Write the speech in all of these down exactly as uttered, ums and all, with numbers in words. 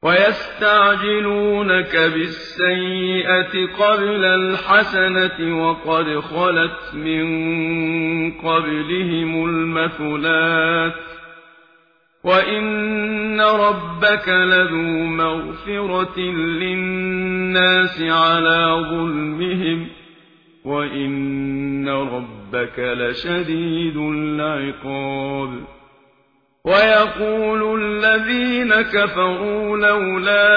ويستعجلونك بالسيئة قبل الحسنة وقد خلت من قبلهم المثلات وإن ربك لذو مغفرة للناس على ظلمهم وإن ربك لشديد العقاب. ويقول الذين كفروا لولا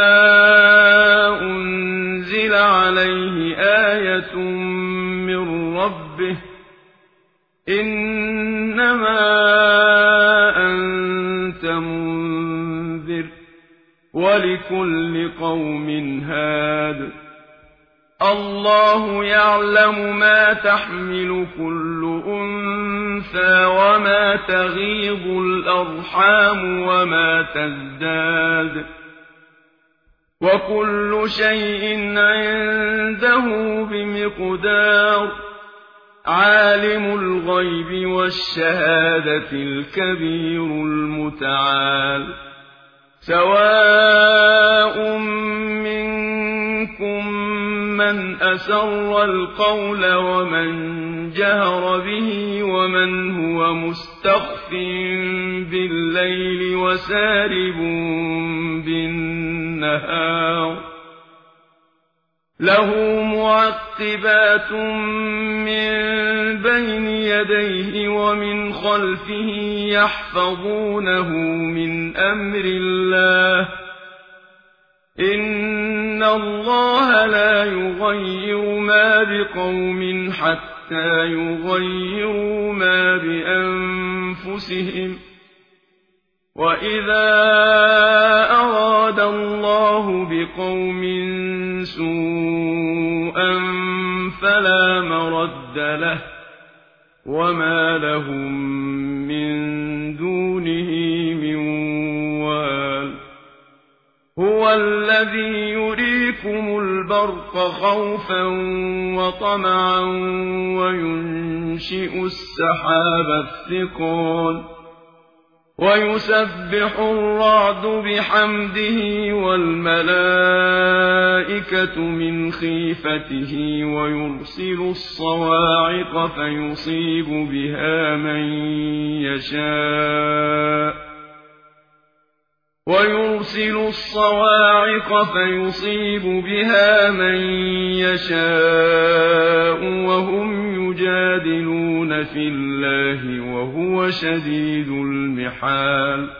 أنزل عليه آية من ربه إنما أنت منذر ولكل قوم هاد الله يعلم ما تحمل كل أنثى وما تغيض الأرحام وما تزداد وكل شيء عنده بمقدار عالم الغيب والشهادة الكبير المتعال. سواء منكم من أسر القول ومن جهر به ومن هو مستخف بالليل وسارب بالنهار له معقبات من بين يديه ومن خلفه يحفظونه من أمر الله إن الله لا يغير ما بقوم حتى يغيروا ما بأنفسهم وإذا أراد الله بقوم سوءا فلا مرد له وما لهم من دونه من وال. هو الذي يريكم البرق خوفا وطمعا وينشئ السحاب الثقال ويسبح الرعد بحمده والملائكة من خيفته ويرسل الصواعق فيصيب بها من يشاء ويرسل الصواعق فيصيب بها من يشاء وهم يجادلون في الله وهو شديد المحال.